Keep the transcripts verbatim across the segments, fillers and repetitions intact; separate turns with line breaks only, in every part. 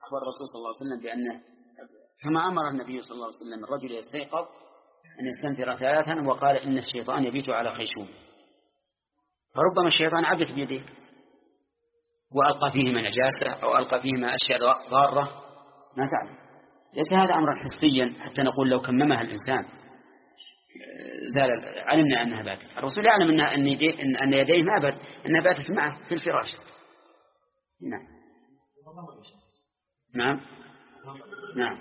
أخبر الرسول صلى الله عليه وسلم بأنه كما أمر النبي صلى الله عليه وسلم الرجل يستيقظ أن يستنثر ثلاثا وقال إن الشيطان يبيت على خيشوم، فربما الشيطان عبث بيده وألقى فيهما نجاسة أو ألقى فيهما أشياء ضارة ما تعلم. ليس هذا أمرا حسيا حتى نقول لو كممها الإنسان زال علمنا أنها باتت. الرسول يعلم أنها أن, يدي أن يديه ما بات أنها باتت معه في الفراش. نعم نعم نعم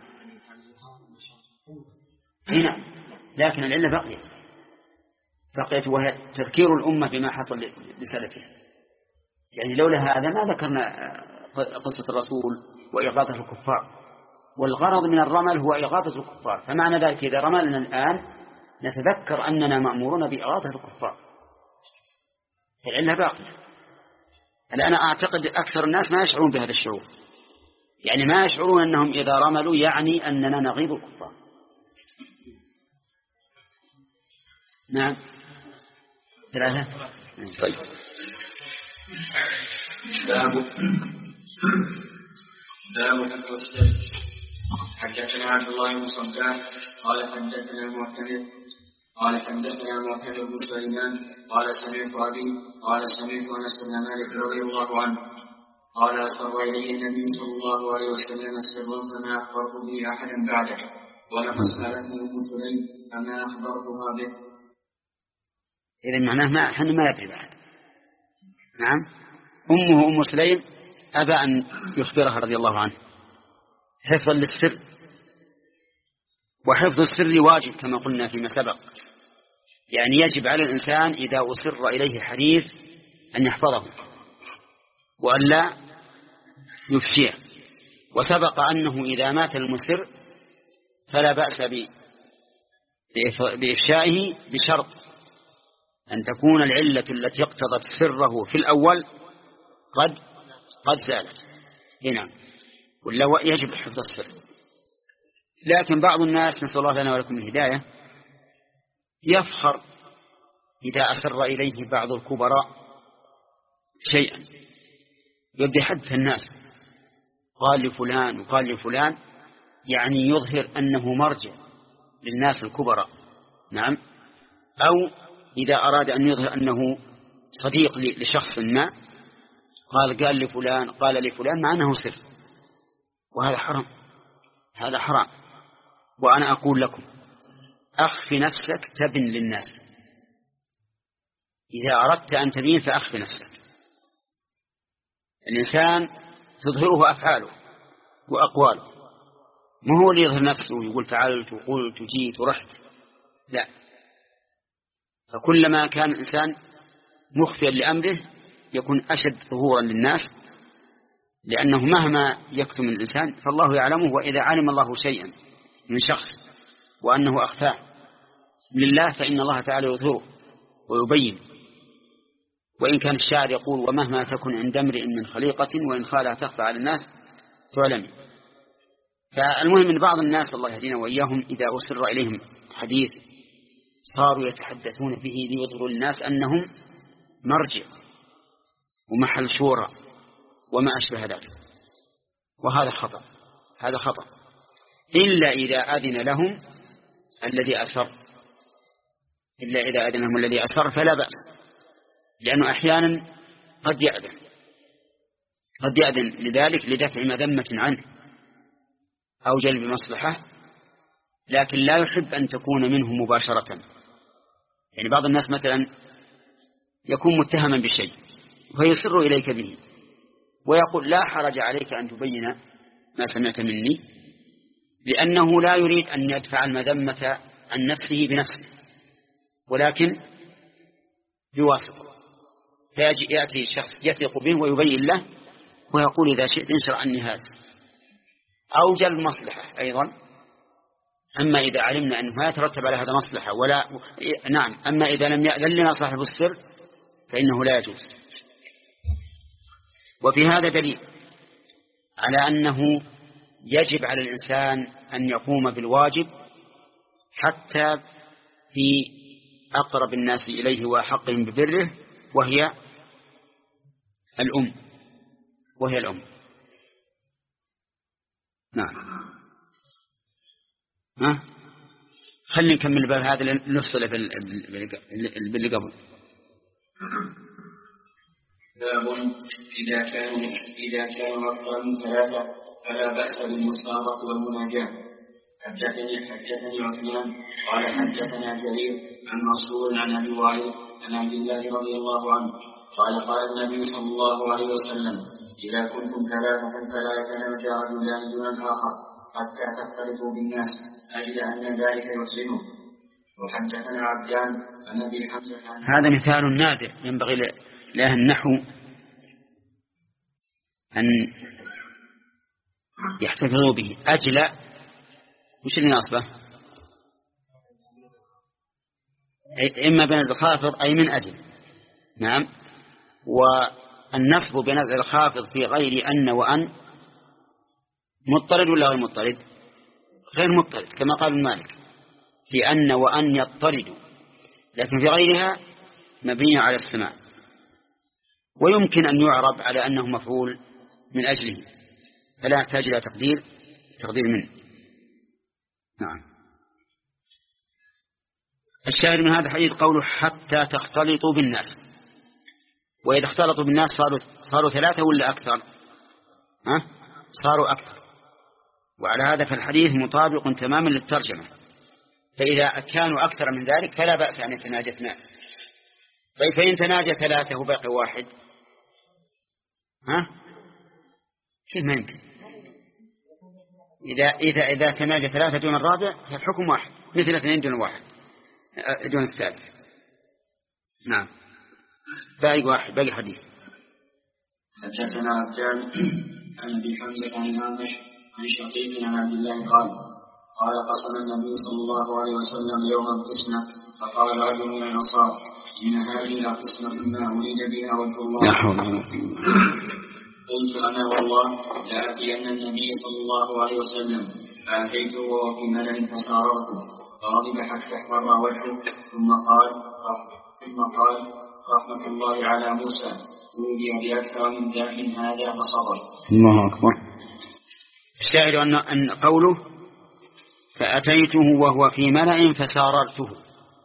نعم لكن العلة بقيت بقيت وهي تذكير الأمة بما حصل لسلفه. يعني لولا هذا ما ذكرنا قصة الرسول وإغاثة الكفار، والغرض من الرمل هو إغاثة الكفار، فمعنى ذلك إذا رملنا الآن نتذكر أننا مأمورون بإغاثة الكفار. العلة باقية. الآن أعتقد أكثر الناس ما يشعرون بهذا الشعور، يعني ما يشعرون أنهم إذا رملوا يعني أننا نغيظ الكفار. نعم ثلاثة.
طيب باب باب حفظ السر. حدثنا عبد الله بن صباح قال حدثنا المعتمد قال حدثنا معتمد بن سليمان قال سمعت أبي قال سمعت أنس بن مالك رضي الله عنه قال أسر إليه النبي صلى الله عليه وسلم سرا فما أخبرت به أحدا بعده، ولقد سألته أم سليم فما أخبرتها به.
إذن معناه ما حن ما يدري بعد. نعم أمه أم سليم أبى أن يخبرها رضي الله عنه حفظا للسر، وحفظ السر واجب كما قلنا فيما سبق. يعني يجب على الإنسان إذا أسر إليه حديث أن يحفظه وأن لا يفشيه. وسبق أنه إذا مات المسر فلا بأس بإفشائه بشرط أن تكون العلة التي اقتضت سره في الأول قد قد زالت. نعم ولا يجب حفظ السر. لكن بعض الناس نسأل الله لنا ولكم الهداية يفخر إذا أسر إليه بعض الكبراء شيئا يبدأ يحدث الناس قال لفلان وقال لفلان، يعني يظهر أنه مرجع للناس الكبراء. نعم أو إذا أراد أن يظهر أنه صديق لشخص ما قال قال لفلان قال لفلان مع أنه سر، وهذا حرام. هذا حرام. وأنا أقول لكم أخف نفسك تبن للناس. إذا أردت أن تبين فأخف نفسك. الإنسان تظهره أفعاله وأقواله، ما هو اللي يظهر نفسه ويقول فعلت وقلت وجيت ورحت، لا. فكلما كان الإنسان مخفيا لأمره يكون أشد ظهورا للناس، لأنه مهما يكتم الإنسان فالله يعلمه. وإذا علم الله شيئا من شخص وأنه أخفاه لله فإن الله تعالى يظهره ويبين. وإن كان الشاعر يقول ومهما تكن عند امرئ من خليقة وإن خالها تخفى على الناس تعلم. فالمهم من بعض الناس الله يهدينا وإياهم إذا أسر إليهم حديث صاروا يتحدثون به ليظهروا للناس أنهم مرجع ومحل شورى وما أشبه ذلك، وهذا خطأ. هذا خطأ إلا إذا أذن لهم الذي أسر إلا إذا أذن لهم الذي أسر فلا بأس، لأنه أحيانا قد يأذن قد يأذن لذلك لدفع مذمة عنه أو جلب مصلحة، لكن لا يحب أن تكون منه مباشرة. يعني بعض الناس مثلا يكون متهما بشيء فيصر إليك به ويقول لا حرج عليك أن تبين ما سمعت مني، لأنه لا يريد أن يدفع المذمة عن نفسه بنفسه ولكن بواسطة. فيأتي شخص يثق به ويبين له ويقول إذا شئت انشر عني هذا أو جلب مصلحة أيضا. أما إذا علمنا أنه لا يترتب على هذا مصلحة ولا نعم أما إذا لم يأذن لنا صاحب السر فإنه لا يجوز. وفي هذا دليل على أنه يجب على الإنسان أن يقوم بالواجب حتى في أقرب الناس إليه وأحقهم ببره وهي الأم وهي الأم نعم. ها خلينا نكمل بقى هذا نفصل باللي قبل.
باب إذا كانوا إذا كانوا أكثر من ثلاثة فلا بأس بالمسارة والمناجاة. حدثني حدثني عثمان قال حدثنا جرير عن منصور عن أبي وائل عن عبد الله رضي الله عنه قال قال النبي صلى الله عليه وسلم إذا كنتم ثلاثة فلا يتناجى رجلان دون الآخر حتى تختلطوا بالناس أجل أن ذلك يحزنه. وحدثنا عبدان عن أبي حمزة.
هذا مثال نادر ينبغي لأهل النحو أن يحتفظوا به. أجل وش اللي ناصبه؟ إما بنزل خافض أي من أجل. نعم. والنصب بنزل خافض في غير أن وأن مضطرد ولا غير مضطرد؟ غير مضطرد كما قال مالك في أن وأن يضطرد، لكن في غيرها مبني على السماع، ويمكن أن يعرب على أنه مفعول من أجله فلا يحتاج إلى تقدير تقدير منه. نعم. الشاهد من هذا الحديث قوله حتى تختلطوا بالناس، وإذا اختلطوا بالناس صاروا صاروا ثلاثة ولا أكثر؟ ها؟ صاروا أكثر. وعلى هذا فالحديث مطابق تماما للترجمة، فإذا كانوا أكثر من ذلك فلا بأس أن يتناجى اثنان. طيب فإن تناجى ثلاثة وباقي واحد، ها؟ كيف ما يمكن؟ إذا إذا إذا تناجى ثلاثة دون الرابع فالحكم واحد، مثل اثنين دون واحد دون الثالث. نعم. باقي واحد باقي حديث.
حدثنا عبدان عن أبي حمزة عن الأعمش عن شقيق عن عبد الله قال قال قسم النبي صلى الله عليه وسلم يوم القسمة فقال رجل من الأنصار إن هذه لقسمة ما أريد بها وجه الله. قلت أنا والله لآتين النبي صلى الله عليه وسلم فأتيته وهو في ملل فساررته فغضب حتى احمر وجهه ثم قال ثم قال رحمة الله على موسى أوذي بأكثر من ذاك هذا فصبر.
الله أكبر. الشاهد أن أن قوله فأتيته وهو في ملأ فساررته،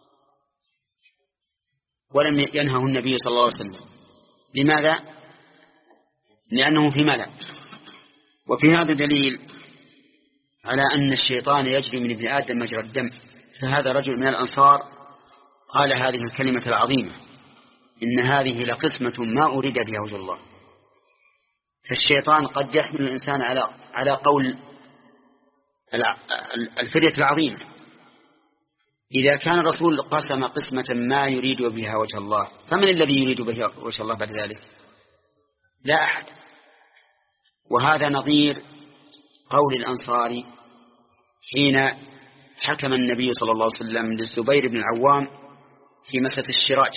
ولم ينهه النبي صلى الله عليه وسلم. لماذا؟ لأنه في ملأ. وفي هذا دليل على أن الشيطان يجري من ابن آدم مجرى الدم. فهذا رجل من الأنصار قال هذه الكلمة العظيمة إن هذه لقسمة ما أريد بها وجه الله. فالشيطان قد يحمل الإنسان على على قول الفرية العظيمة. إذا كان الرسول قسم قسمة ما يريد بها وجه الله، فمن الذي يريد بها وجه الله بعد ذلك؟ لا أحد. وهذا نظير قول الأنصاري حين حكم النبي صلى الله عليه وسلم للزبير بن العوام في مسألة الشراج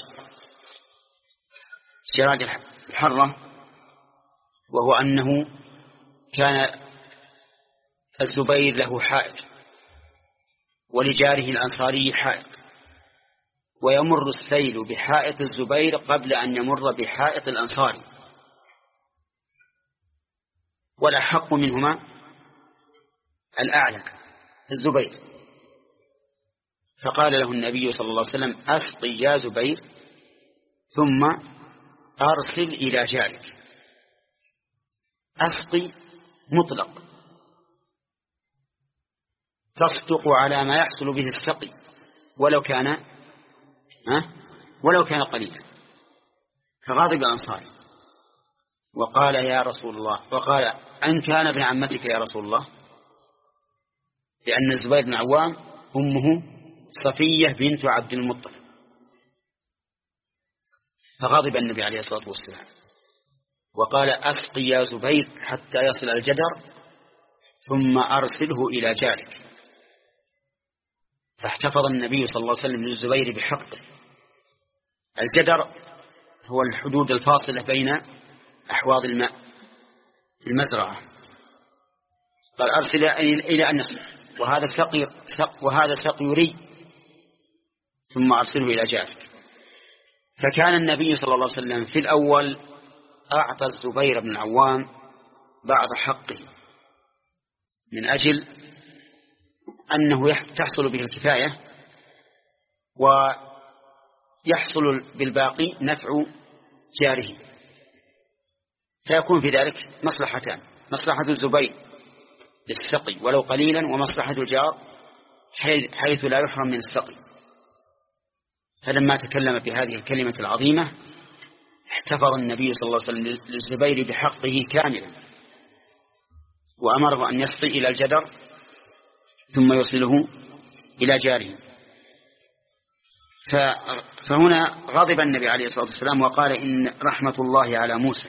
الشراج الحرة، وهو أنه كان الزبير له حائط ولجاره الأنصاري حائط، ويمر السيل بحائط الزبير قبل أن يمر بحائط الأنصاري، والأحق منهما الأعلى الزبير. فقال له النبي صلى الله عليه وسلم أسقي يا زبير ثم أرسل إلى جارك. أسقي مطلق تصدق على ما يحصل به السقي ولو كان ها ولو كان قليلا. فغاضب الأنصاري وقال يا رسول الله، وقال أن كان ابن عمتك يا رسول الله، لأن الزبير بن عوام أمه صفية بنت عبد المطلب. فغضب النبي عليه الصلاة والسلام وقال أسقي يا زبير حتى يصل الجدر ثم أرسله إلى جارك. فاحتفظ النبي صلى الله عليه وسلم للزبير بحقه. الجدر هو الحدود الفاصلة بين أحواض الماء في المزرعة. قال أرسل إلى أن يصل، وهذا سقي سق وهذا سقي يري، ثم أرسله إلى جارك. فكان النبي صلى الله عليه وسلم في الأول أعطى الزبير بن العوام بعض حقه من أجل أنه تحصل به الكفاية ويحصل بالباقي نفع جاره، فيكون في ذلك مصلحتان: مصلحة الزبير للسقي ولو قليلا، ومصلحة الجار حيث لا يحرم من السقي. فلما تكلم بهذه الكلمة العظيمة احتفظ النبي صلى الله عليه وسلم للزبير بحقه كاملا، وأمره أن يسقي إلى الجدر ثم يوصله إلى جاره. فهنا غضب النبي عليه الصلاة والسلام وقال: إن رحمة الله على موسى،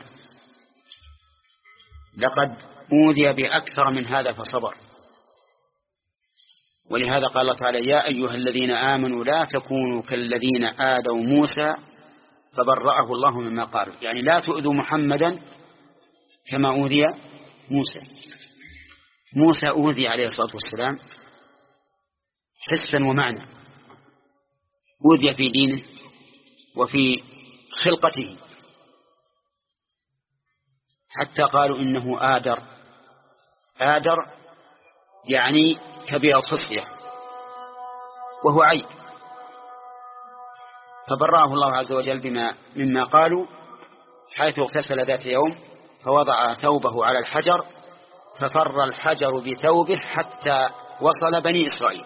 لقد أوذي بأكثر من هذا فصبر. ولهذا قال الله تعالى: يا أيها الذين آمنوا لا تكونوا كالذين آذوا موسى فبرأه الله مما قالوا، يعني لا تؤذوا محمدا كما أوذي موسى. موسى أوذي عليه الصلاة والسلام حسا ومعنى، أوذي في دينه وفي خلقته، حتى قالوا إنه آدر. آدر يعني كبير الخصية، وهو عيب. فبرأه الله عز وجل بما مما قالوا، حيث اغتسل ذات يوم فوضع ثوبه على الحجر ففر الحجر بثوبه حتى وصل بني إسرائيل.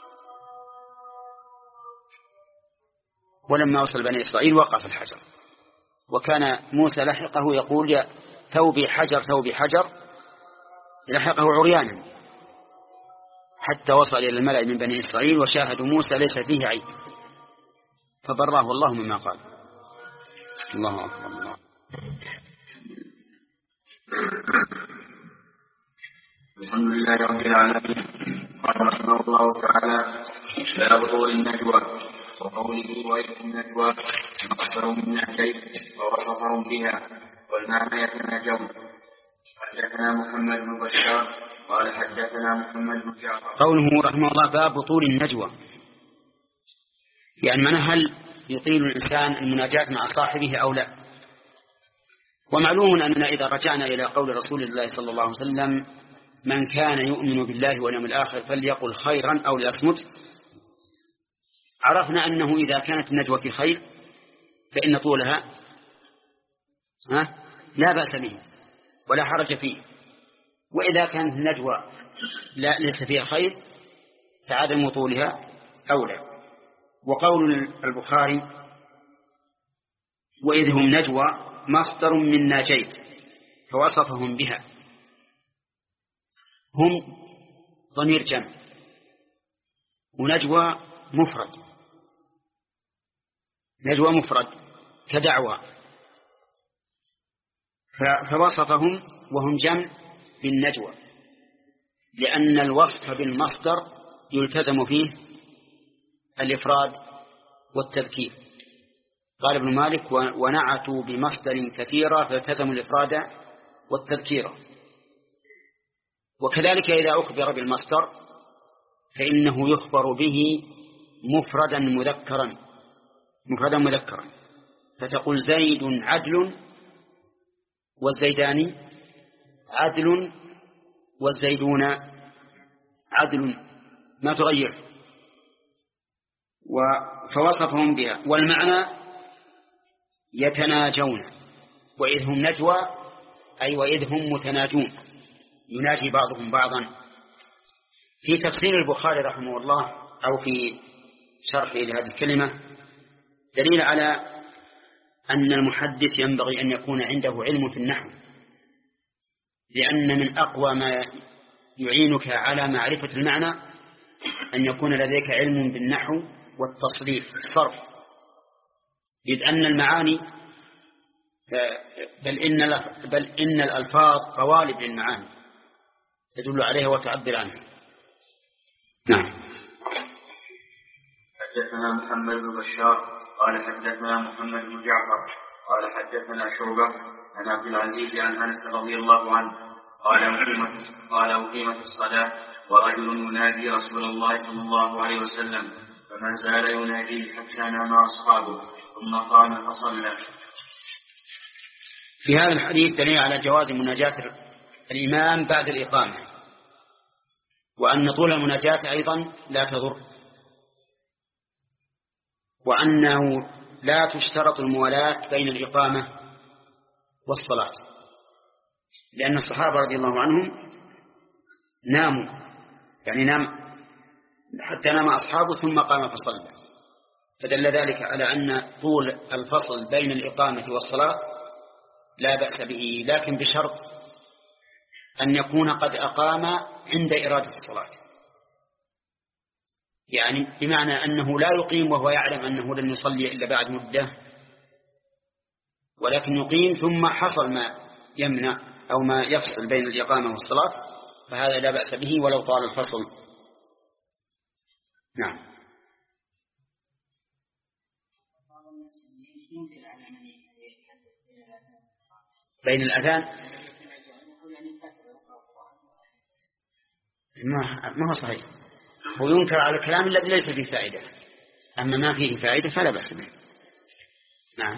ولما وصل بني إسرائيل وقف الحجر، وكان موسى لحقه يقول: يا ثوبي حجر ثوبي حجر، لحقه عريانا حتى وصل إلى الملأ من بني إسرائيل وشاهدوا موسى ليس فيه عيب، فبراه الله مما قال. الله أكبر. الله.
الحمد لله رب العالمين. قال رحمه الله تعالى: باب طول النجوى، وقوله وإذ النجوى مصدر من نهجين ووصفهم بها، والمعنى يتناجون. حدثنا محمد بن بشار قال حدثنا محمد بن جعفر.
قوله رحمه الله باب طول النجوى، يعني من هل يطيل الإنسان المناجاة مع صاحبه أو لا؟ ومعلوم أننا إذا رجعنا إلى قول رسول الله صلى الله عليه وسلم: من كان يؤمن بالله واليوم الآخر فليقل خيرا أو ليصمت، عرفنا أنه إذا كانت النجوى في خير فإن طولها ها لا بأس به ولا حرج فيه، وإذا كانت النجوى لا ليس فيها خير فعدم طولها أولى. وقول البخاري وإذ هم نجوى مصدر من ناجيت فوصفهم بها. هم ضمير جمع، ونجوى مفرد، نجوى مفرد كدعوى، فوصفهم وهم جمع بالنجوى، لأن الوصف بالمصدر يلتزم فيه الإفراد والتذكير. قال ابن مالك: ونعتوا بمصدر كثيرا فالتزموا الإفراد والتذكير. وكذلك إذا أخبر بالمصدر فإنه يخبر به مفردا مذكرا مفردا مذكرا فتقول: زيد عدل، والزيدان عدل، والزيدون عدل، ما تغير. فوصفهم بها. والمعنى يتناجون، وإذ هم نجوى أي وإذ هم متناجون، يناجي بعضهم بعضا. في تفسير البخاري رحمه الله أو في شرحه لهذه الكلمة دليل على أن المحدث ينبغي أن يكون عنده علم في النحو، لأن من أقوى ما يعينك على معرفة المعنى أن يكون لديك علم بالنحو والتصريف الصرف، إذ أن المعاني بل إن, بل إن الألفاظ قوالب للمعاني تدل عليها وتعبر عنها. نعم.
حدثنا محمد بن بشار قال حدثنا محمد بن جعفر قال حدثنا شعبة عن عبد العزيز عن أنس رضي الله عنه قال أقيمت قال أقيمت الصلاة ورجل ينادي رسول الله صلى الله عليه وسلم فما زال يناديه حتى نام أصحابه ثم قام فصلى.
في هذا الحديث دليل على جواز مناجاة الإمام بعد الإقامة، وأن طول المناجاة أيضا لا تضر، وأنه لا تشترط الموالاة بين الإقامة والصلاة، لأن الصحابة رضي الله عنهم ناموا، يعني نام حتى نام أصحابه ثم قام فصلى، فدل ذلك على أن طول الفصل بين الإقامة والصلاة لا بأس به، لكن بشرط أن يكون قد أقام عند إرادة الصلاة، يعني بمعنى أنه لا يقيم وهو يعلم أنه لن يصلي إلا بعد مدة، ولكن يقيم ثم حصل ما يمنع أو ما يفصل بين الإقامة والصلاة، فهذا لا بأس به ولو طال الفصل. نعم. بين الأذان ما هو صحيح، هو ينكر على الكلام الذي ليس فيه فائدة، أما ما فيه فائدة فلا بأس به. نعم.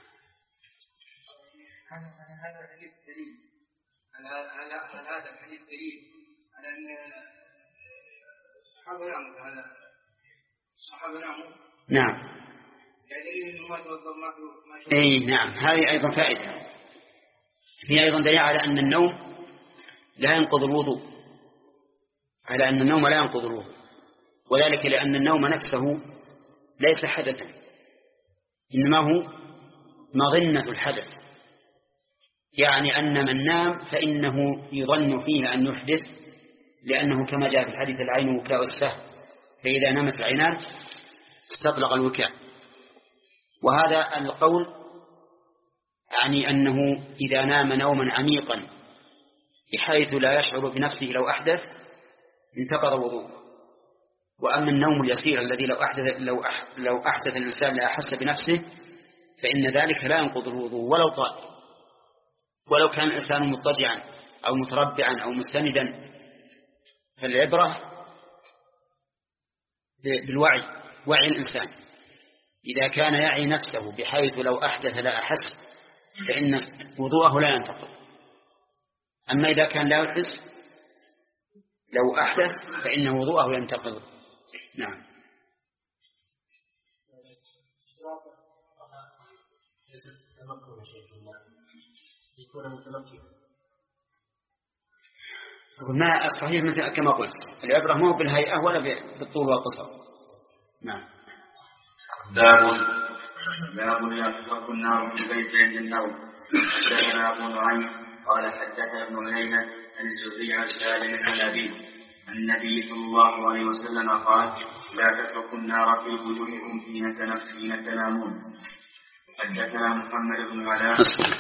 هذا الحديث دليل على هذا الحديث دليل على أن الصحابة ناموا، هذا الصحابة ناموا.
نعم.
يعني إنه ما توضأ ما
أي نعم، هذه أيضا فائدة، هي أيضا دليل على أن النوم لا ينقض الوضوء، على أن النوم لا ينقض الوضوء، وذلك لأن النوم نفسه ليس حدثا، إنما هو مظنة الحدث، يعني أن من نام فإنه يظن فيه أن يحدث، لأنه كما جاء في الحديث العين وكاء السهم، فإذا نمت العينان استطلق الوكاء. وهذا القول يعني أنه إذا نام نوما عميقا بحيث لا يشعر بنفسه لو أحدث انتقض وضوءه، وأما النوم اليسير الذي لو أحدث, لو أحدث, لو أحدث الإنسان لا أحس بنفسه فإن ذلك لا ينقض الوضوء ولو طال، ولو كان الإنسان مضطجعا أو متربعا أو مستندا، فالعبرة بالوعي، وعي الإنسان، إذا كان يعي نفسه بحيث لو أحدث لا أحس فإن وضوءه لا ينتقض، أما إذا كان لا يحس لو أحدث فإن وضوءه ينتقض. نعم. ما الصحيح مثل كما قلت، العبرة مو بالهيئة ولا بالطول والقصر. نعم.
باب باب لا تترك النار في البيت عند النوم. حدثنا أبو نعيم قال حدثنا ابن عيينة عن الزهري عن سالم عن أبيه النبي صلى الله عليه وسلم قال لا تتركوا النار في بيوتكم حين تنامون. حدثنا محمد بن علاء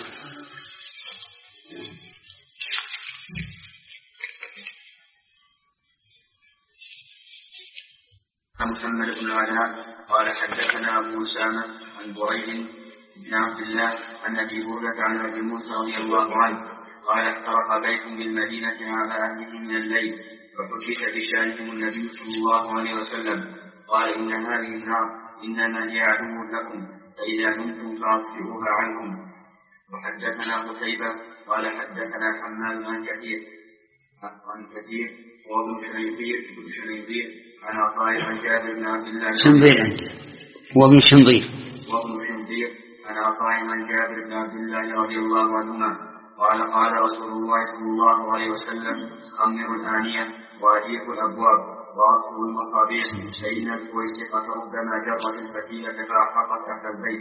محمد بن علاء قال حدثنا أبو أسامة عن بريد بن عبد الله عن أبي هريرة عن أبي موسى رضي الله عنه قال احترق بيت بالمدينة على أهله من الليل فحدث بشأنهم النبي صلى الله عليه وسلم قال إن هذه النار إنما هي عدو لكم فإذا نمتم فأطفئوها عنكم. وحدثنا قتيبة قال حدثنا حماد عن كثير عن كثير وابن شنيبير بن شنيبير عن عطاء عن جابر بن عبد الله
شنبير وابن شنظير
وابن شنظير عن عطاء عن جابر بن عبد الله رضي الله عنهما قال قال رسول الله صلى الله عليه وسلم خمروا الآنية وأجيبوا الأبواب وأطفئوا المصابيح فإن الكويسقة ربما جرت الفتيلة فأحرقت أهل البيت.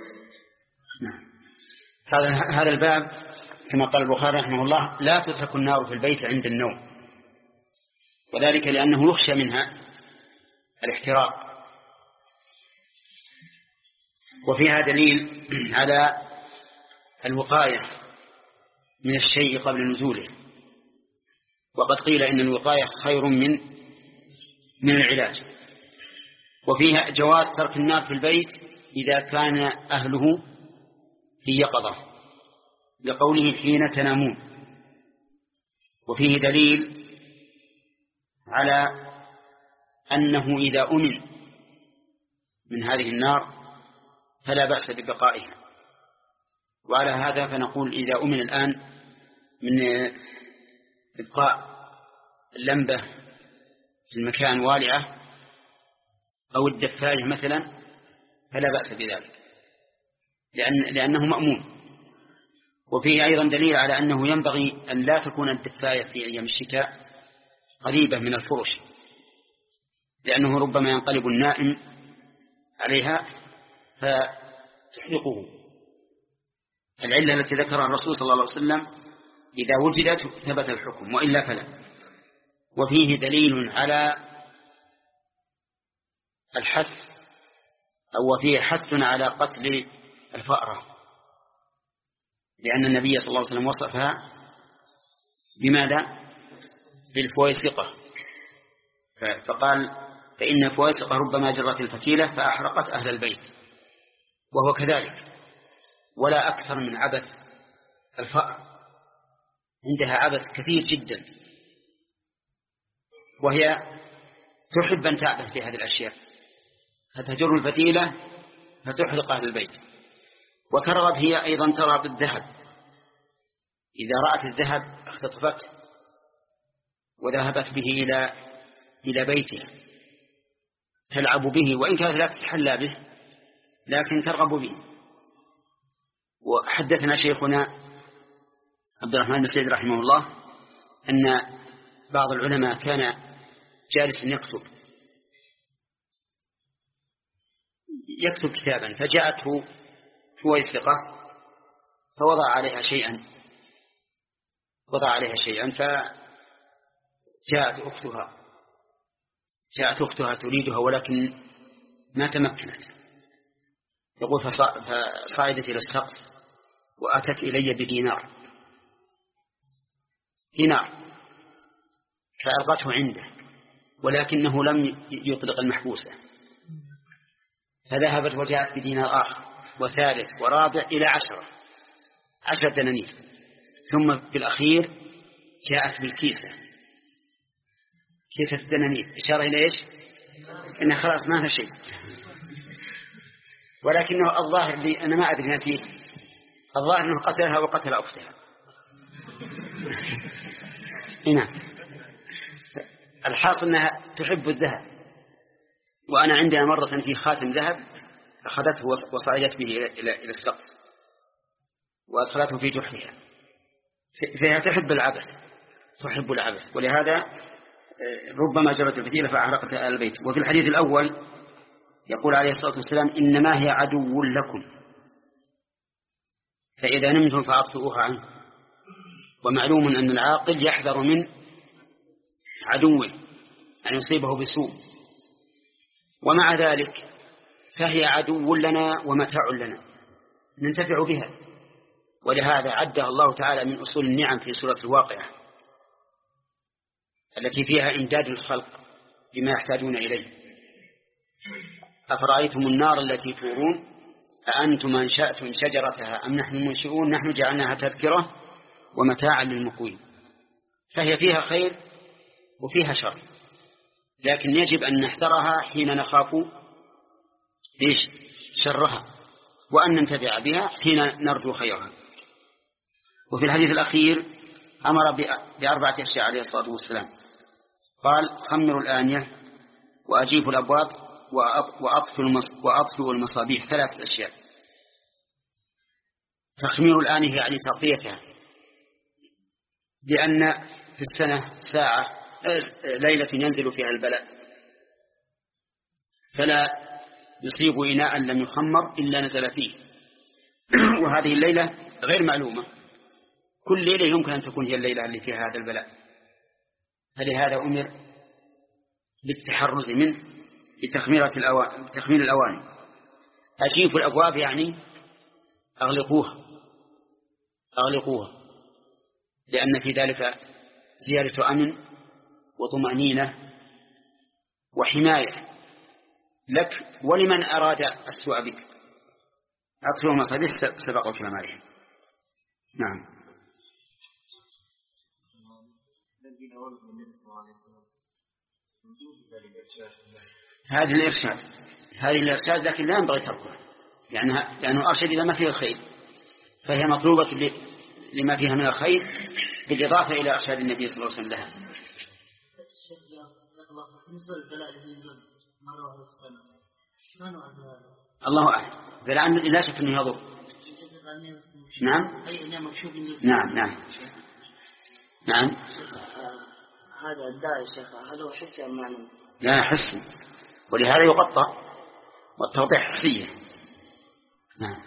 هذا هذا الباب كما قال البخاري رحمه الله لا تترك النار في البيت عند النوم، وذلك لأنه يخشى منها الاحتراق. وفيها دليل على الوقاية من الشيء قبل نزوله، وقد قيل إن الوقاية خير من من العلاج. وفيها جواز ترك النار في البيت إذا كان أهله في يقظة لقوله حين تنامون. وفيه دليل على أنه إذا أمن من هذه النار فلا بأس ببقائها. وعلى هذا فنقول إذا أمن الآن من إبقاء اللمبة في المكان والعة أو الدفاية مثلا فلا بأس بذلك، لأن لأنه مأمون. وفيه أيضا دليل على أنه ينبغي أن لا تكون الدفاية في أيام الشتاء قريبة من الفرش، لأنه ربما ينقلب النائم عليها فتحرقه. العلة التي ذكرها الرسول صلى الله عليه وسلم إذا وجدت ثبت الحكم وإلا فلا. وفيه دليل على الحث أو فيه حث على قتل الفأرة، لأن النبي صلى الله عليه وسلم وصفها بماذا؟ بالفويسقة، فقال فإن فويسقة ربما جرت الفتيلة فأحرقت أهل البيت، وهو كذلك. ولا أكثر من عبث الفأر، عندها عبث كثير جدا، وهي تحب أن تعبث في هذه الأشياء، فتجر الفتيلة فتحرق أهل البيت. وترغب هي أيضا ترغب الذهب، إذا رأت الذهب اختطفته وذهبت به إلى إلى بيتها تلعب به، وإن كانت لا تتحلى به لكن ترغب به. وحدثنا شيخنا عبد الرحمن بن سعيد رحمه الله أن بعض العلماء كان جالس يكتب يكتب كتابا فجاءته فويسقة فوضع عليها شيئا وضع عليها شيئا فجاءت أختها جاءت أختها تريدها ولكن ما تمكنت. يقول فصعدت إلى السقف وأتت إلي بدينار دينار فألقته عنده، ولكنه لم يطلق المحبوسة، فذهبت وجاءت بدينار آخر وثالث ورابع إلى عشرة عشرة دنانير، ثم في الأخير جاءت بالكيسة كيسة الدنانير، إشارة إلى إيش؟ إنه خلاص ما هذا شيء. ولكنه الظاهر لي أنا ما أدري نسيت، الظاهر أنه قتلها وقتل أختها. هنا الحاصل أنها تحب الذهب. وأنا عندنا مرة في خاتم ذهب أخذته وصعدت به إلى السقف وأدخلته في جحرها، فهي تحب العبث تحب العبث ولهذا ربما جرت الفتيلة فأحرقت أهل البيت. وفي الحديث الأول يقول عليه الصلاة والسلام إنما هي عدو لكم فإذا نمتم فأطفئوها عنه. ومعلوم أن العاقل يحذر من عدوه أن يصيبه بسوء، ومع ذلك فهي عدو لنا ومتاع لنا ننتفع بها. ولهذا عدها الله تعالى من أصول النعم في سورة الواقعة التي فيها إمداد الخلق بما يحتاجون إليه. أفرأيتم النار التي تورون أأنتم أنشأتم شجرتها أم نحن المنشئون نحن جعلناها تذكرة ومتاعا للمقوين. فهي فيها خير وفيها شر، لكن يجب أن نحذرها حين نخاف إيش شرها، وأن ننتفع بها حين نرجو خيرها. وفي الحديث الأخير أمر بأربعة أشياء عليه الصلاة والسلام، قال خمروا الآنية وأجيبوا الأبواب وأطفئوا المصابيح، ثلاث أشياء. تخمير الآنية يعني تغطيتها، لأن في السنة ساعة ليلة ينزل فيها البلاء فلا يصيب إناء لم يخمر إلا نزل فيه. وهذه الليلة غير معلومة، كل ليلة يمكن أن تكون هي الليلة اللي فيها هذا البلاء، فلهذا أمر بالتحرز منه بتخمير الأواني. أجيبوا الأبواب يعني أغلقوها أغلقوها لأن في ذلك زيادة أمن وطمأنينة وحماية لك ولمن أراد السوء بك. أطفئوا المصابيح سبق الكلام عليه. نعم. هذه الإرشاد هذه الإرشاد لكن لا ينبغي تركها لأنها لأنه أرشد إلى ما فيه الخير، فهي مطلوبة لما فيها من الخير بالإضافة إلى إرشاد النبي صلى الله عليه وسلم لها. الله أعلم. فالآن لا شك أنه يضر. نعم نعم نعم نعم.
هذا الداء يا شيخ هل هو حسي أم معنوي؟
لا حسي، ولهذا يغطى والتغطية حسية. نعم.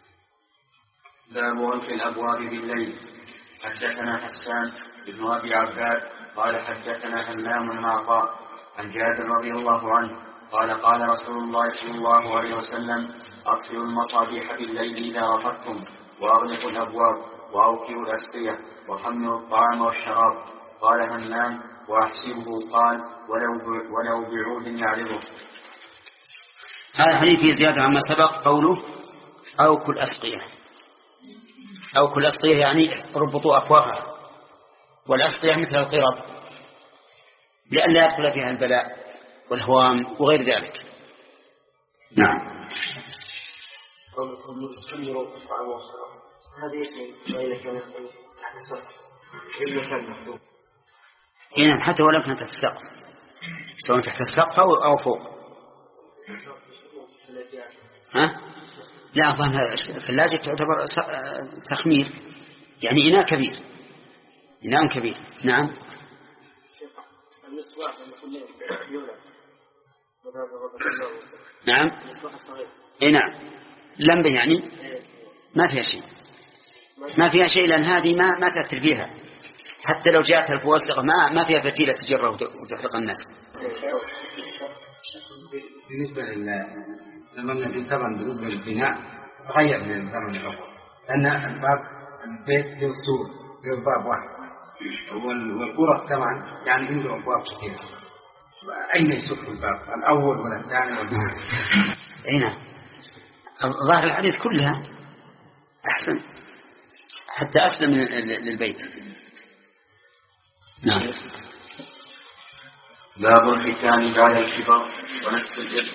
باب في الأبواب بالليل. حدثنا حسان بن أبي عباد قال حدثنا همام بن عطاء عن جابر رضي الله عنه قال قال رسول الله صلى الله عليه وسلم أطفئوا المصابيح بالليل إذا رفضتم وأغلقوا الأبواب وأوكلوا الأسقية وحملوا الطعام والشراب. قال همام وأحسبه قال ولو ولو بعود يعرضه.
هذا الحديث فيه زيادة عما سبق قوله أوكل الأسقية. أوكل الأسقية يعني ربطوا أكوافها، والأسقية مثل القرب لئلا يدخل فيها البلاء والهوام وغير ذلك. نعم. هنا حتى ولو كانت تحت السقف، سواء تحت السقف أو فوق. ها؟ لا أظن الثلاجة تعتبر تخمير، يعني إناء كبير، إناء كبير. نعم. نعم. إيه نعم. لمبة يعني ما فيها شيء، ما فيها شيء لأن هذه ما ما تأثر فيها، حتى لو جاءتها الفواسق ما ما فيها فتيلة تجره وتحرق الناس.
بالنسبة للزمن الذي ثمن بالنسبة للبناء تغير من الزمن الأول، لأن الباب البيت له سور له باب واحد، والغرف طبعا يعني عنده أبواب كثيرة، أين يسك الباب الأول ولا الثاني ولا الثالث؟
أين ظاهر الحديث كلها أحسن حتى أسلم للبيت. نعم.
باب الختان بعد الكبر ونفس الجد.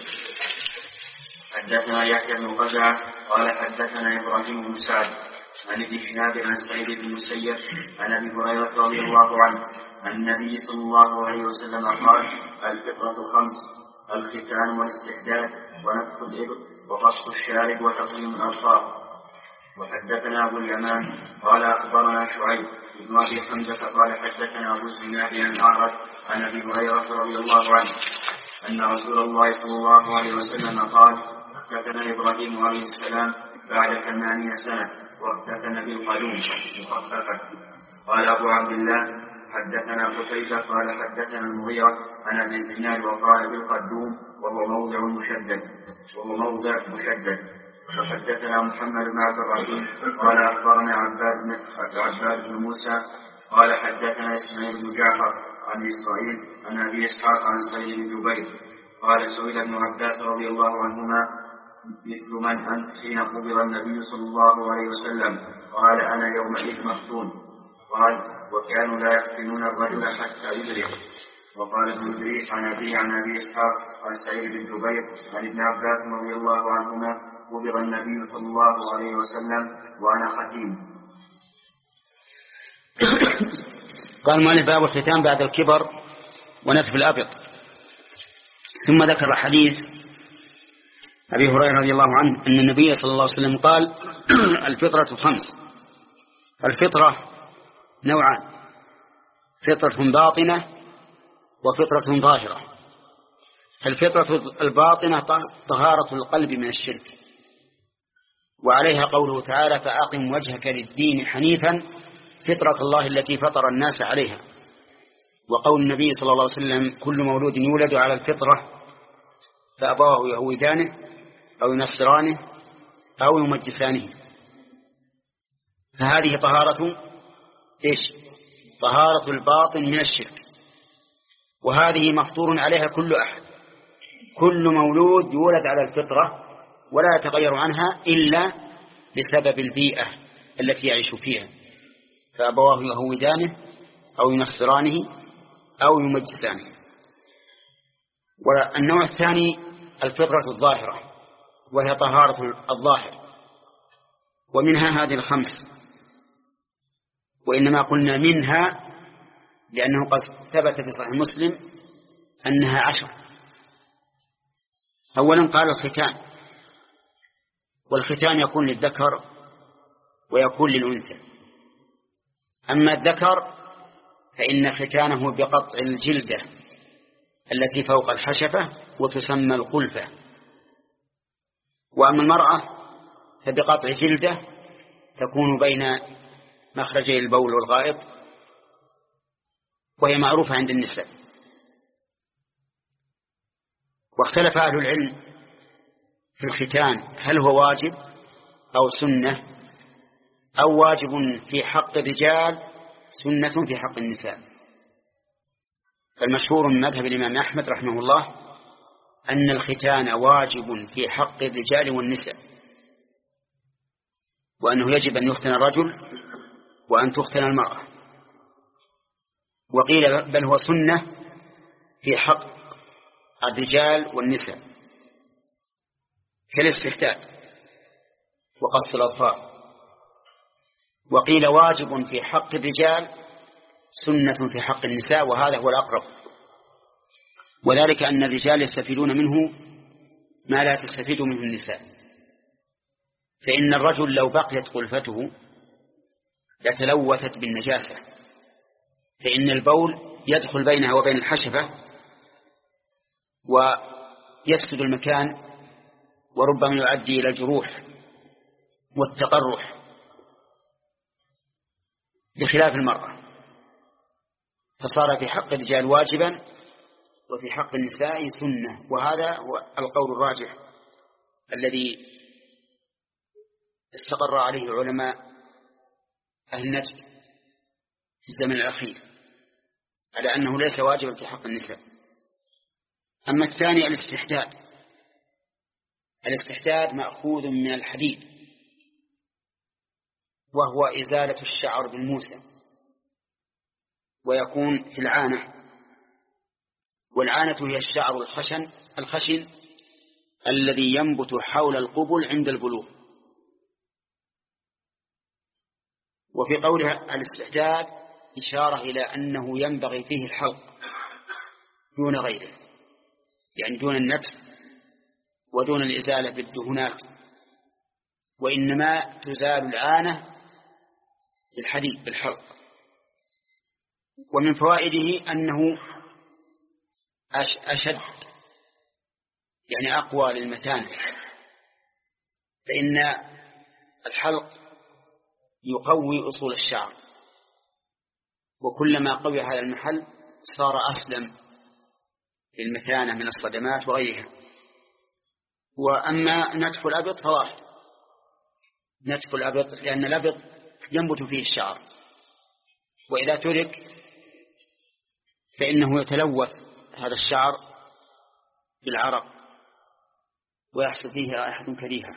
حدثنا يحيى بن غزعة قال حدثنا إبراهيم بن سعد عن ابن شهاب عن سعيد بن المسيب عن أبي هريرة رضي الله عنه عن النبي صلى الله عليه وسلم قال الفطرة خمس: الختان والاستحداد ونفخ الإبط وقص الشارب وتقليم الأظفار. وحدثنا أبو اليمان قال أخبرنا شعيب بن أبي حمزة قال حدثنا أبو الزناد عن الأعرج عن أبي هريرة رضي الله عنه أن رسول الله صلى الله عليه وسلم قال اختتن إبراهيم عليه السلام بعد ثمانين سنة واختتن بالقدوم مخففة. قال أبو عبد الله حدثنا قتيبة قال حدثنا المغيرة عن أبي الزناد وقال بالقدوم وهو موضع مشدد وهو موضع مشدد. وحدثنا محمد بن عبد الرحيم قال أخبرنا عباد بن عباد بن موسى قال حدثنا إسماعيل بن جعفر عن إسرائيل عن أبي إسحاق عن سعيد بن جبير قال سئل ابن عباس رضي الله عنهما مثل من أنت حين قبض النبي صلى الله عليه وسلم؟ قال أنا يومئذ مفتون. قال وكانوا لا يختنون الرجل حتى يدرك. وقال ابن إدريس عن أبي عن أبي إسحاق عن سعيد بن جبير عن ابن عباس رضي الله عنهما قبض النبي صلى الله عليه وسلم وأنا حكيم.
قال المؤلف باب الختان بعد الكبر ونتف الأبط. ثم ذكر حديث أبي هريرة رضي الله عنه أن النبي صلى الله عليه وسلم قال الفطرة خمس. الفطرة نوعان: فطرة باطنة وفطرة ظاهرة. الفطرة الباطنة طهارة القلب من الشرك، وعليها قوله تعالى فأقم وجهك للدين حنيفا فطرة الله التي فطر الناس عليها. وقول النبي صلى الله عليه وسلم كل مولود يولد على الفطرة فأبواه يهودانه أو ينصرانه أو يمجسانه. فهذه طهارة إيش؟ طهارة الباطن من الشرك، وهذه مفطور عليها كل أحد. كل مولود يولد على الفطرة ولا يتغير عنها إلا بسبب البيئة التي يعيش فيها، فأبواه يهودانه أو ينصرانه أو يمجسانه. والنوع الثاني الفطرة الظاهرة، وهي طهارة الظاهر، ومنها هذه الخمس. وإنما قلنا منها لأنه قد ثبت في صحيح مسلم أنها عشر. أولا قال الختان، والختان يكون للذكر ويكون للأنثى. أما الذكر فإن ختانه بقطع الجلدة التي فوق الحشفة وتسمى القلفة، وأما المرأة فبقطع جلدة تكون بين مخرجي البول والغائط، وهي معروفة عند النساء. واختلف أهل العلم في الختان هل هو واجب أو سنة، أو واجب في حق الرجال سنة في حق النساء. فالمشهور من مذهب الإمام أحمد رحمه الله أن الختان واجب في حق الرجال والنساء، وأنه يجب أن يختن الرجل وأن تختن المرأة. وقيل بل هو سنة في حق الرجال والنساء كالاستحداد وقص الأظفار. وقيل واجب في حق الرجال سنة في حق النساء، وهذا هو الأقرب، وذلك أن الرجال يستفيدون منه ما لا تستفيد منه النساء. فإن الرجل لو بقيت قلفته لتلوثت بالنجاسة، فإن البول يدخل بينها وبين الحشفة ويفسد المكان، وربما يؤدي إلى الجروح والتقرح، بخلاف المرأة. فصار في حق الرجال واجبا وفي حق النساء سنة، وهذا هو القول الراجح الذي استقر عليه علماء أهل نجد في الزمن الأخير، على أنه ليس واجبا في حق النساء. أما الثاني الاستحداد. الاستحداد مأخوذ من الحديد، وهو إزالة الشعر بالموسى، ويكون في العانة. والعانة هي الشعر الخشن الخشن الذي ينبت حول القبل عند البلوغ. وفي قولها الاستحداد إشارة إلى أنه ينبغي فيه الحلق دون غيره، يعني دون النتف ودون الإزالة بالدهنات، وإنما تزال العانة بالحديد بالحلق. ومن فوائده أنه أشد، يعني أقوى للمتانة، فإن الحلق يقوي أصول الشعر، وكلما قوي هذا المحل صار أسلم للمتانة من الصدمات وغيرها. وأما نتف الأبط فواحد، نتف الأبط لأن الأبط ينبت فيه الشعر، وإذا ترك فإنه يتلوث هذا الشعر بالعرق ويحصل فيه رائحة كريهة،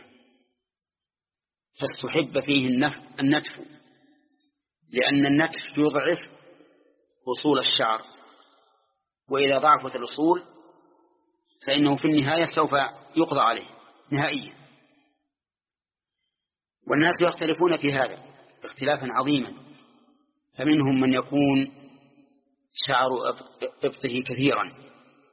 فاستحب فيه النتف، لأن النتف يضعف أصول الشعر، وإذا ضعفت الأصول فإنه في النهاية سوف يقضى عليه نهائيا. والناس يختلفون في هذا اختلافا عظيما، فمنهم من يكون شعر إبطه كثيرا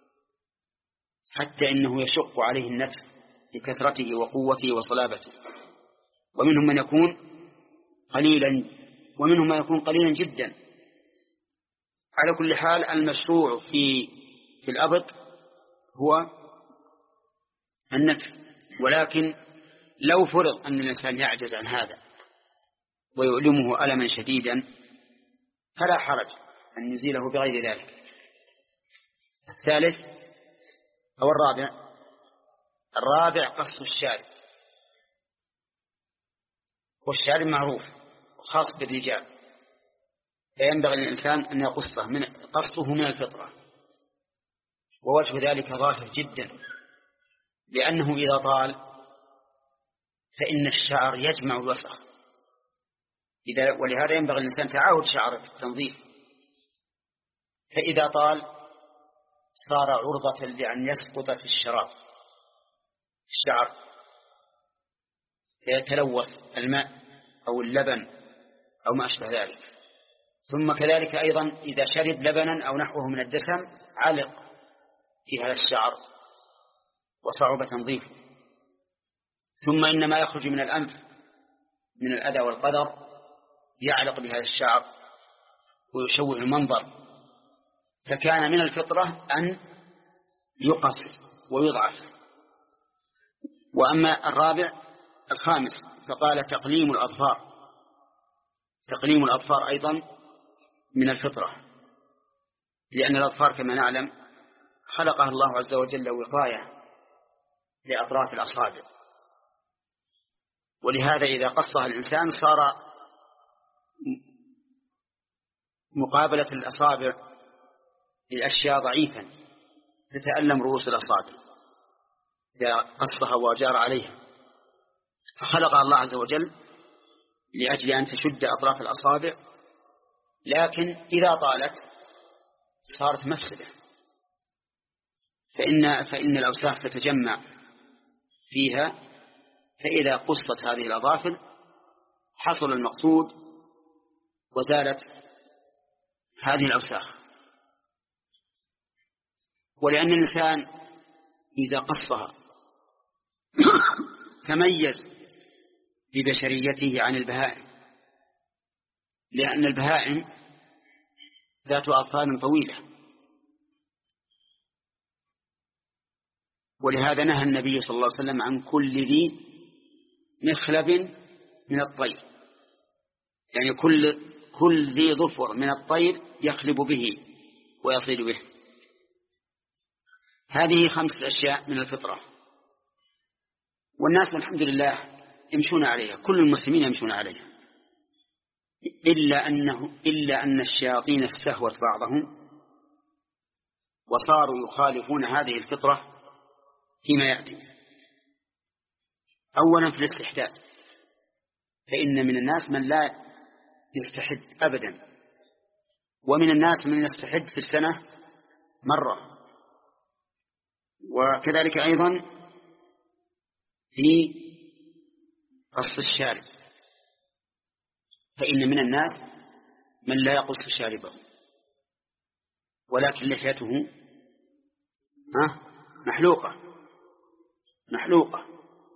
حتى إنه يشق عليه النتف بكثرته وقوته وصلابته، ومنهم من يكون قليلا، ومنهم من يكون قليلا جدا. على كل حال المشروع في في الأبط هو النتف، ولكن لو فرض أن الإنسان يعجز عن هذا ويؤلمه ألما شديدا فلا حرج أن يزيله بغير ذلك. الثالث أو الرابع الرابع قص الشارب. والشارب معروف خاص بالرجال، فينبغي للإنسان أن يقصه، من قصه من الفطرة، ووجه ذلك ظاهر جدا، لأنه إذا طال فإن الشعر يجمع الوسخ، إذا ولهذا ينبغي للإنسان تعاهد شعره في التنظيف، فإذا طال صار عرضة لأن يسقط في الشراب الشعر، فيتلوث الماء أو اللبن أو ما أشبه ذلك، ثم كذلك أيضا إذا شرب لبنا أو نحوه من الدسم علق في هذا الشعر وصعوبة تنظيفه. ثم إن ما يخرج من الأنف من الأذى والقدر يعلق بهذا الشعر ويشوه المنظر، فكان من الفطرة أن يقص ويضعف. وأما الرابع الخامس فقال تقليم الأظفار. تقليم الأظفار أيضا من الفطرة، لأن الأظفار كما نعلم خلقها الله عز وجل وقاية لأطراف الأصابع، ولهذا إذا قصها الإنسان صار مقابلة الأصابع للأشياء ضعيفا تتألم رؤوس الأصابع إذا قصها وجار عليها، فخلقها الله عز وجل لأجل أن تشد أطراف الأصابع، لكن إذا طالت صارت مفسدة، فإن, فإن الأوساخ تتجمع فيها، فإذا قصت هذه الأظافر حصل المقصود وزالت هذه الأوساخ. ولأن الإنسان إذا قصها تميز ببشريته عن البهائم، لأن البهائم ذات أظفار طويلة، ولهذا نهى النبي صلى الله عليه وسلم عن كل ذي مخلب من الطير، يعني كل كل ذي ظفر من الطير يخلب به ويصيد به. هذه خمس أشياء من الفطرة، والناس والحمد لله يمشون عليها، كل المسلمين يمشون عليها، إلا أنه إلا أن الشياطين استهوت بعضهم وصاروا يخالفون هذه الفطرة فيما يأتي. أولا في الاستحداث، فإن من الناس من لا يستحد أبدا، ومن الناس من يستحد في السنة مرة. وكذلك أيضا في قص الشارب، فإن من الناس من لا يقص شاربه ولكن لحيته محلوقة محلوقة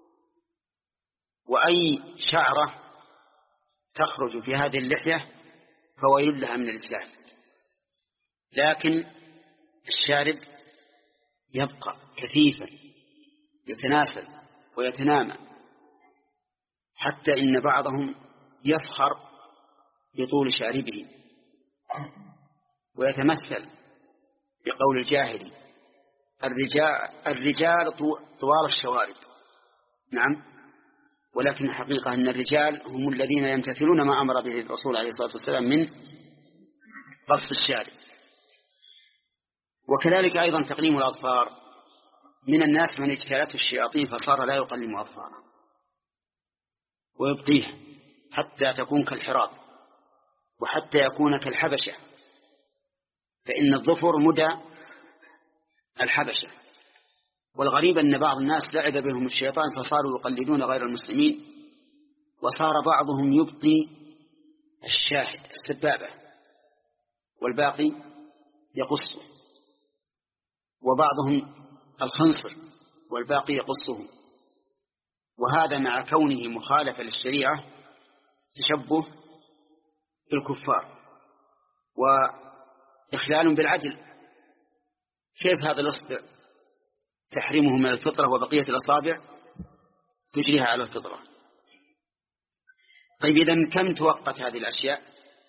وأي شعرة تخرج في هذه اللحية فويل لها من الإتلاف. لكن الشارب يبقى كثيفا يتناسل ويتنامى، حتى إن بعضهم يفخر بطول شاربه ويتمثل بقول الجاهلي الرجال, الرجال طوال الشوارب. نعم، ولكن الحقيقة أن الرجال هم الذين يمتثلون ما أمر به الرسول عليه الصلاة والسلام من قص الشارب. وكذلك أيضا تقليم الأظفار، من الناس من اجتالته الشياطين فصار لا يقلم أظفاره ويبقيها حتى تكون كالحراط وحتى يكون كالحبشة، فإن الظفر مدى الحبشة. والغريب أن بعض الناس لعب بهم الشيطان فصاروا يقلدون غير المسلمين، وصار بعضهم يبقي الشاهد السبابة والباقي يقصه، وبعضهم الخنصر والباقي يقصه، وهذا مع كونه مخالفة للشريعة تشبه بالكفار وإخلال بالعدل. كيف هذا الإصبع تحريمه من الفطرة وبقية الأصابع تجريها على الفطرة؟ طيب إذن كم توقت هذه الأشياء؟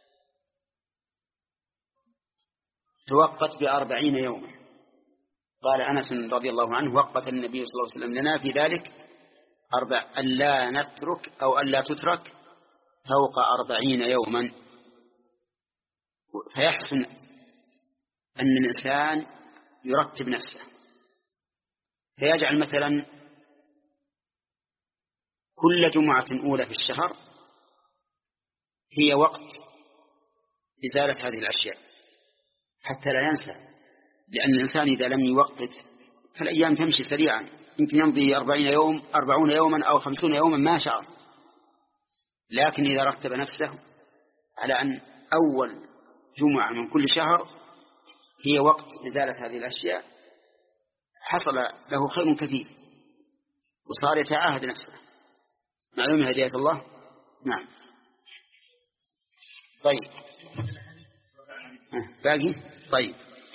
توقت بأربعين يوما. قال أنس رضي الله عنه وقت النبي صلى الله عليه وسلم لنا في ذلك أربع ألا نترك أو ألا تترك فوق أربعين يوما. فيحسن أن الإنسان يرتب نفسه، فيجعل مثلا كل جمعة أولى في الشهر هي وقت إزالة هذه الأشياء حتى لا ينسى، لأن الإنسان إذا لم يوقت فالأيام تمشي سريعا، يمكن يمضي أربعين يوم أربعون يوما أو خمسون يوما ما شعر. لكن إذا رتب نفسه على أن أول جمعة من كل شهر هي وقت إزالة هذه الأشياء حصل له خير كثير وصار يتعاهد نفسه. معلوم هداية الله. نعم. طيب باقي. طيب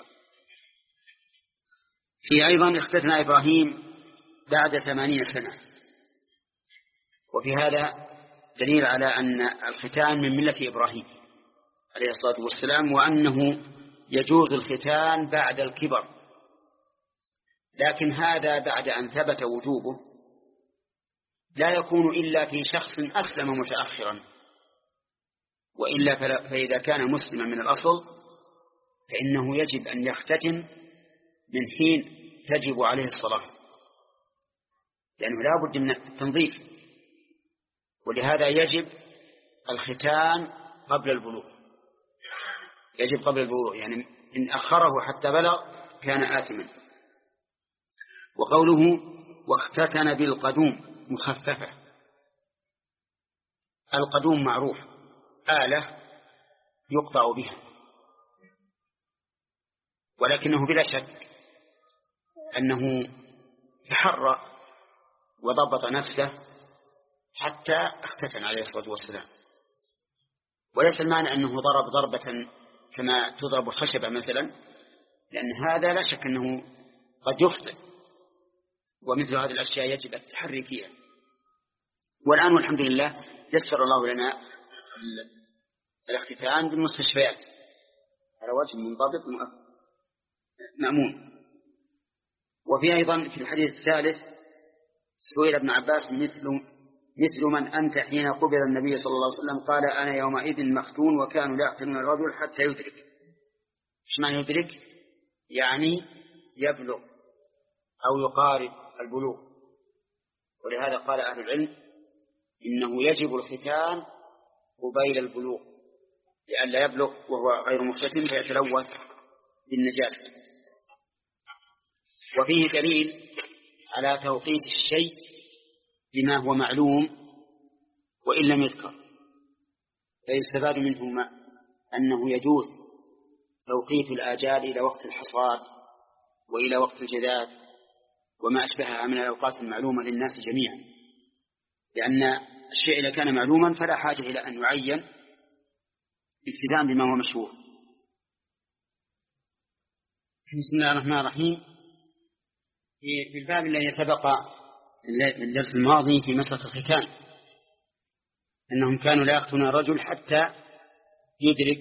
في أيضا اختتن إبراهيم بعد ثمانين سنة، وفي هذا دليل على أن الختان من ملة إبراهيم عليه الصلاة والسلام، وأنه يجوز الختان بعد الكبر، لكن هذا بعد أن ثبت وجوبه لا يكون إلا في شخص أسلم متأخرا، وإلا فإذا كان مسلما من الأصل فإنه يجب أن يختتن من حين تجب عليه الصلاة، لأنه لا بد من التنظيف، ولهذا يجب الختان قبل البلوغ، يجب قبل البلوغ، يعني إن أخره حتى بلغ كان آثما. وقوله واختتن بالقدوم مخففة، القدوم معروف آلة يقطع بها، ولكنه بلا شك أنه تحرى وضبط نفسه حتى اختتن عليه الصلاة والسلام، وليس المعنى أنه ضرب ضربة كما تضرب خشبة مثلا، لأن هذا لا شك أنه قد يخطئ، ومثل هذه الأشياء يجب التحري فيها. والآن والحمد لله يسر الله لنا الاختتان بالمستشفيات على وجه منضبط مأمون. وفي أيضا في الحديث الثالث سئل ابن عباس مثل مثل من أنت حين قبل النبي صلى الله عليه وسلم، قال أنا يومئذ مختون وكانوا لا يقتلون الرجل حتى يدرك. إيش معنى يدرك؟ يعني يبلغ أو يقارب البلوغ، ولهذا قال أهل العلم إنه يجب الختان قبيل البلوغ لئلا يبلغ وهو غير مختتن فيتلوث بالنجاسة. وفيه دليل على توقيت الشيء بما هو معلوم وإن لم يذكر، فيستفاد منه ما أنه يجوز توقيت الآجال إلى وقت الحصاد وإلى وقت الجذاذ وما أشبهها من الأوقات المعلومة للناس جميعا، لأن الشيء إذا كان معلوما فلا حاجة إلى أن يعين ابتداء بما هو مشهور. بسم الله الرحمن الرحيم. في الباب الذي سبق الدرس الماضي في مسألة الختان أنهم كانوا لا يختنون الرجل حتى يدرك،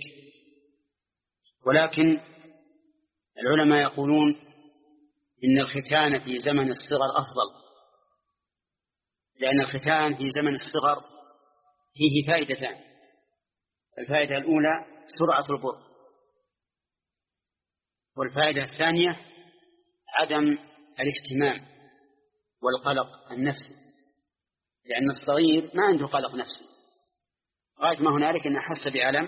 ولكن العلماء يقولون إن الختان في زمن الصغر أفضل، لأن الختان في زمن الصغر فيه فائدتان. الفائدة الأولى سرعة البر، والفائدة الثانية عدم الاهتمام والقلق النفسي، لأن الصغير ما عنده قلق نفسي، غاية ما هنالك أن أحس بألم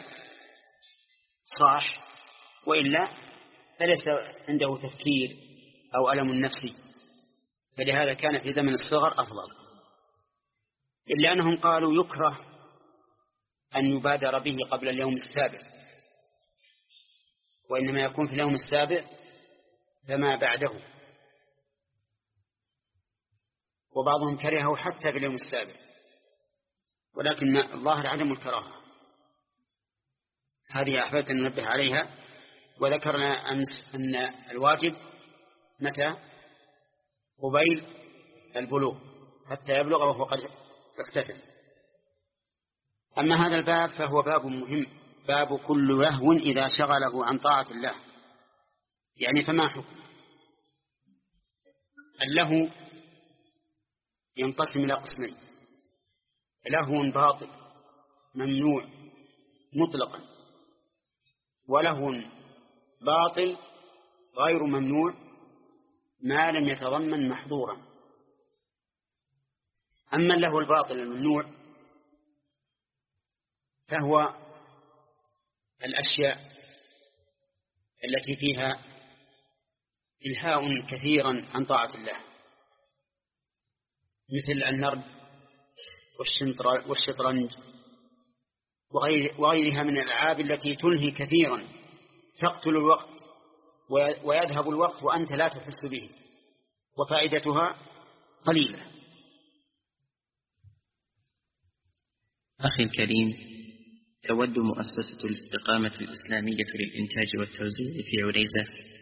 صاح، وإلا فليس عنده تفكير أو ألم نفسي، فلهذا كان في زمن الصغر أفضل. إلا أنهم قالوا يكره أن يبادر به قبل اليوم السابع، وإنما يكون في اليوم السابع فما بعده، وبعضهم كرهه حتى في اليوم السابع، ولكن الظاهر عدم الكراهة. هذه أحببت أن ننبه عليها. وذكرنا أمس أن الواجب متى؟ قبيل البلوغ حتى يبلغ وهو قد اختتن. أما هذا الباب فهو باب مهم، باب كل لهو إذا شغله عن طاعة الله. يعني فما حكم اللهو؟ ينقسم إلى قسمين: لهو باطل ممنوع مطلقا، ولهو باطل غير ممنوع ما لم يتضمن محظورا. أما اللهو الباطل الممنوع فهو الأشياء التي فيها إلهاء كثيرا عن طاعة الله، مثل النرد والشطرنج وغير وغيرها من الألعاب التي تلهي كثيرا، تقتل الوقت ويذهب الوقت وأنت لا تحس به، وفائدتها قليلة.
أخي الكريم، تود مؤسسة الاستقامة الإسلامية للإنتاج والتوزيع في عنيزة